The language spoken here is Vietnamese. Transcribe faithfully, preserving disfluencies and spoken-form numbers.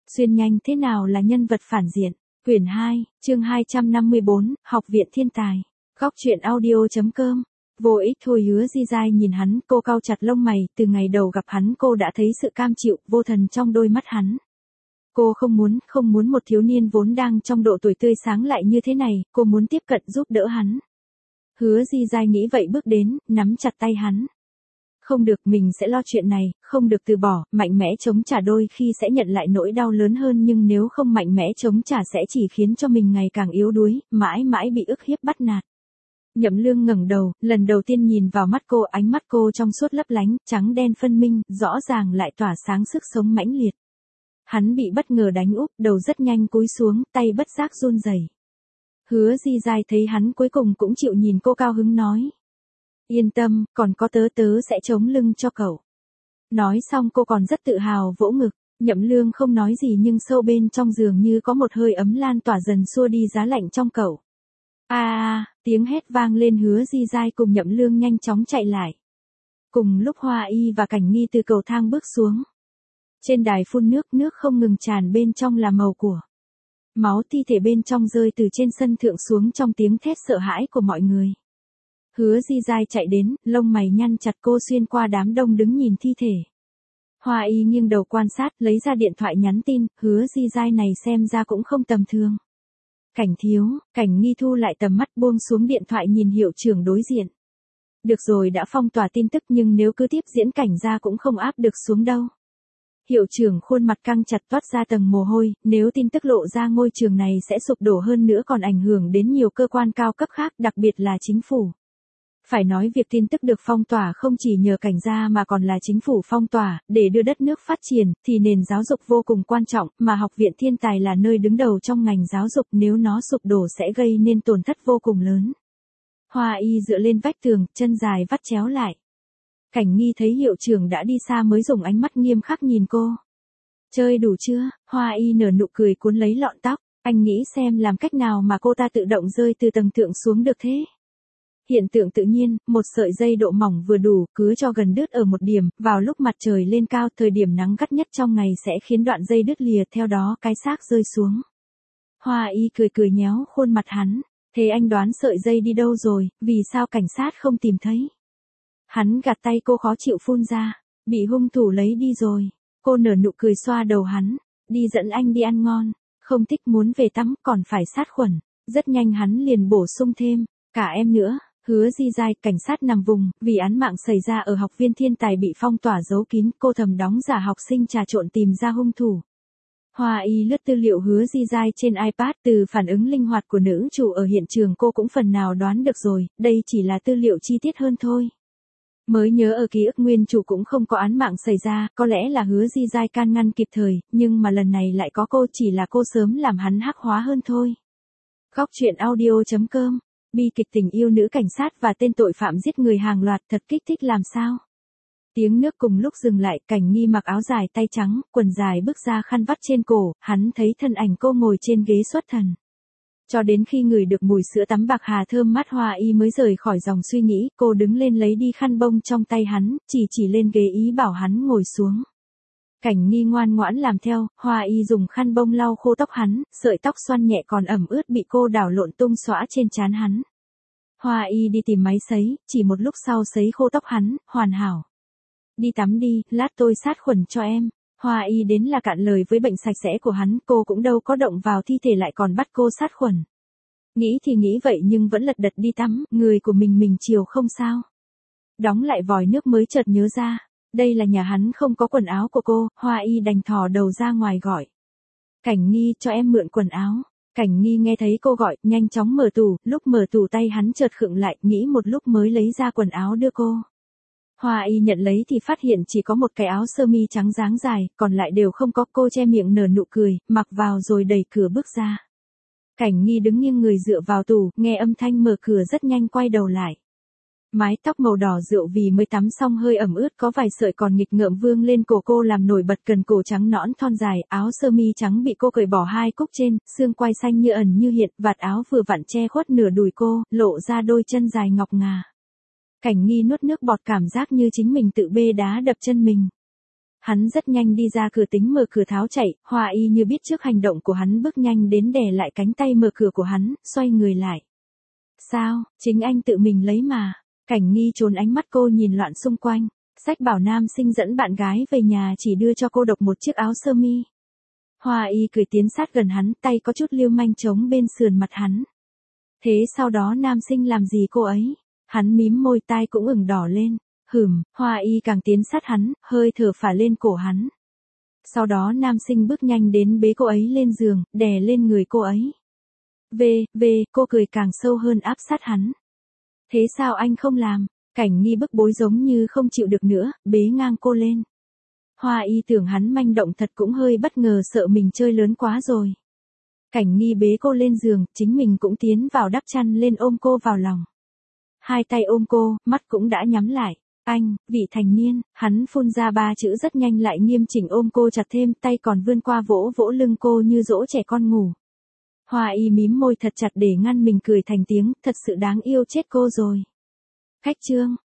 Xuyên nhanh thế nào là nhân vật phản diện. Quyển hai, chương hai trăm năm mươi bốn, Học viện thiên tài. Góc truyện audio.com. Vô ích thôi. Hứa Di Giai nhìn hắn, cô cau chặt lông mày, từ ngày đầu gặp hắn cô đã thấy sự cam chịu, vô thần trong đôi mắt hắn. Cô không muốn, không muốn một thiếu niên vốn đang trong độ tuổi tươi sáng lại như thế này, cô muốn tiếp cận giúp đỡ hắn. Hứa Di Giai nghĩ vậy bước đến, nắm chặt tay hắn. Không được, mình sẽ lo chuyện này, không được từ bỏ, mạnh mẽ chống trả đôi khi sẽ nhận lại nỗi đau lớn hơn, nhưng nếu không mạnh mẽ chống trả sẽ chỉ khiến cho mình ngày càng yếu đuối, mãi mãi bị ức hiếp bắt nạt. Nhậm Lương ngẩng đầu, lần đầu tiên nhìn vào mắt cô, ánh mắt cô trong suốt lấp lánh, trắng đen phân minh, rõ ràng lại tỏa sáng sức sống mãnh liệt. Hắn bị bất ngờ đánh úp, đầu rất nhanh cúi xuống, tay bất giác run rẩy. Hứa Di Giai thấy hắn cuối cùng cũng chịu nhìn cô, cao hứng nói. Yên tâm, còn có tớ tớ sẽ chống lưng cho cậu. Nói xong cô còn rất tự hào vỗ ngực. Nhậm Lương không nói gì nhưng sâu bên trong giường như có một hơi ấm lan tỏa dần xua đi giá lạnh trong cậu. A à, tiếng hét vang lên. Hứa Di Giai cùng Nhậm Lương nhanh chóng chạy lại. Cùng lúc Hoa Y và Cảnh Nghi từ cầu thang bước xuống. Trên đài phun nước, nước không ngừng tràn, bên trong là màu của máu, thi thể bên trong rơi từ trên sân thượng xuống trong tiếng thét sợ hãi của mọi người. Hứa Di Giai chạy đến, lông mày nhăn chặt, cô xuyên qua đám đông đứng nhìn thi thể. Hoa Y nghiêng đầu quan sát, lấy ra điện thoại nhắn tin, Hứa Di Giai này xem ra cũng không tầm thường. Cảnh thiếu, Cảnh Nghi thu lại tầm mắt, buông xuống điện thoại nhìn hiệu trưởng đối diện. Được rồi, đã phong tỏa tin tức nhưng nếu cứ tiếp diễn Cảnh gia cũng không áp được xuống đâu. Hiệu trưởng khuôn mặt căng chặt, toát ra tầng mồ hôi, nếu tin tức lộ ra ngôi trường này sẽ sụp đổ, hơn nữa còn ảnh hưởng đến nhiều cơ quan cao cấp khác, đặc biệt là chính phủ. Phải nói việc tin tức được phong tỏa không chỉ nhờ Cảnh gia mà còn là chính phủ phong tỏa, để đưa đất nước phát triển, thì nền giáo dục vô cùng quan trọng, mà Học viện Thiên Tài là nơi đứng đầu trong ngành giáo dục, nếu nó sụp đổ sẽ gây nên tổn thất vô cùng lớn. Hoa Y dựa lên vách tường, chân dài vắt chéo lại. Cảnh Nghi thấy hiệu trưởng đã đi xa mới dùng ánh mắt nghiêm khắc nhìn cô. Chơi đủ chưa? Hoa Y nở nụ cười cuốn lấy lọn tóc, anh nghĩ xem làm cách nào mà cô ta tự động rơi từ tầng thượng xuống được thế? Hiện tượng tự nhiên, một sợi dây độ mỏng vừa đủ, cứ cho gần đứt ở một điểm, vào lúc mặt trời lên cao, thời điểm nắng gắt nhất trong ngày sẽ khiến đoạn dây đứt lìa, theo đó cái xác rơi xuống. Hoa Y cười cười nhéo khuôn mặt hắn, thế anh đoán sợi dây đi đâu rồi, vì sao cảnh sát không tìm thấy? Hắn gạt tay cô, khó chịu phun ra, bị hung thủ lấy đi rồi. Cô nở nụ cười xoa đầu hắn, đi dẫn anh đi ăn ngon, không thích muốn về tắm, còn phải sát khuẩn. Rất nhanh hắn liền bổ sung thêm, cả em nữa. Hứa Di Giai, cảnh sát nằm vùng, vì án mạng xảy ra ở Học viên Thiên Tài bị phong tỏa giấu kín, cô thầm đóng giả học sinh trà trộn tìm ra hung thủ. Hoa Y lướt tư liệu Hứa Di Giai trên iPad, từ phản ứng linh hoạt của nữ chủ ở hiện trường cô cũng phần nào đoán được rồi, đây chỉ là tư liệu chi tiết hơn thôi. Mới nhớ ở ký ức nguyên chủ cũng không có án mạng xảy ra, có lẽ là Hứa Di Giai can ngăn kịp thời, nhưng mà lần này lại có cô, chỉ là cô sớm làm hắn hắc hóa hơn thôi. Góc truyện audio.com. Bi kịch tình yêu nữ cảnh sát và tên tội phạm giết người hàng loạt, thật kích thích làm sao. Tiếng nước cùng lúc dừng lại, Cảnh Nghi mặc áo dài tay trắng, quần dài bước ra, khăn vắt trên cổ, hắn thấy thân ảnh cô ngồi trên ghế xuất thần. Cho đến khi ngửi được mùi sữa tắm bạc hà thơm mát Hoa Y mới rời khỏi dòng suy nghĩ, cô đứng lên lấy đi khăn bông trong tay hắn, chỉ chỉ lên ghế ý bảo hắn ngồi xuống. Cảnh Nghi ngoan ngoãn làm theo, Hoa Y dùng khăn bông lau khô tóc hắn, sợi tóc xoăn nhẹ còn ẩm ướt bị cô đảo lộn tung xõa trên trán hắn. Hoa Y đi tìm máy sấy, chỉ một lúc sau sấy khô tóc hắn, hoàn hảo. Đi tắm đi, lát tôi sát khuẩn cho em. Hoa Y đến là cạn lời với bệnh sạch sẽ của hắn, cô cũng đâu có động vào thi thể lại còn bắt cô sát khuẩn. Nghĩ thì nghĩ vậy nhưng vẫn lật đật đi tắm, người của mình mình chiều không sao. Đóng lại vòi nước mới chợt nhớ ra, đây là nhà hắn không có quần áo của cô, Hoa Y đành thò đầu ra ngoài gọi. Cảnh Nghi, cho em mượn quần áo. Cảnh Nghi nghe thấy cô gọi, nhanh chóng mở tủ, lúc mở tủ tay hắn chợt khựng lại, nghĩ một lúc mới lấy ra quần áo đưa cô. Hoa Y nhận lấy thì phát hiện chỉ có một cái áo sơ mi trắng dáng dài, còn lại đều không có, cô che miệng nở nụ cười, mặc vào rồi đẩy cửa bước ra. Cảnh Nghi đứng nghiêng người dựa vào tủ, nghe âm thanh mở cửa rất nhanh quay đầu lại. Mái tóc màu đỏ rượu vì mới tắm xong hơi ẩm ướt, có vài sợi còn nghịch ngợm vương lên cổ cô làm nổi bật cần cổ trắng nõn thon dài, áo sơ mi trắng bị cô cởi bỏ hai cúc trên, xương quai xanh như ẩn như hiện, vạt áo vừa vặn che khuất nửa đùi cô, lộ ra đôi chân dài ngọc ngà. Cảnh Nghi nuốt nước bọt, cảm giác như chính mình tự bê đá đập chân mình. Hắn rất nhanh đi ra cửa tính mở cửa tháo chạy, Hoa Y như biết trước hành động của hắn bước nhanh đến đè lại cánh tay mở cửa của hắn, xoay người lại. Sao, chính anh tự mình lấy mà. Cảnh Nghi trốn ánh mắt cô nhìn loạn xung quanh. Sách bảo nam sinh dẫn bạn gái về nhà chỉ đưa cho cô độc một chiếc áo sơ mi. Hoa Y cười tiến sát gần hắn, tay có chút liêu manh chống bên sườn mặt hắn. Thế sau đó nam sinh làm gì cô ấy? Hắn mím môi, tai cũng ửng đỏ lên. Hửm, Hoa Y càng tiến sát hắn, hơi thở phả lên cổ hắn. Sau đó nam sinh bước nhanh đến bế cô ấy lên giường, đè lên người cô ấy. Về, về, cô cười càng sâu hơn áp sát hắn. Thế sao anh không làm? Cảnh Nghi bức bối giống như không chịu được nữa, bế ngang cô lên. Hoa Y tưởng hắn manh động thật cũng hơi bất ngờ, sợ mình chơi lớn quá rồi. Cảnh Nghi bế cô lên giường, chính mình cũng tiến vào đắp chăn lên ôm cô vào lòng. Hai tay ôm cô, mắt cũng đã nhắm lại. Anh, vị thành niên, hắn phun ra ba chữ rất nhanh lại nghiêm chỉnh ôm cô chặt thêm, tay còn vươn qua vỗ vỗ lưng cô như dỗ trẻ con ngủ. Hoa Y mím môi thật chặt để ngăn mình cười thành tiếng, thật sự đáng yêu chết cô rồi. Khách trương,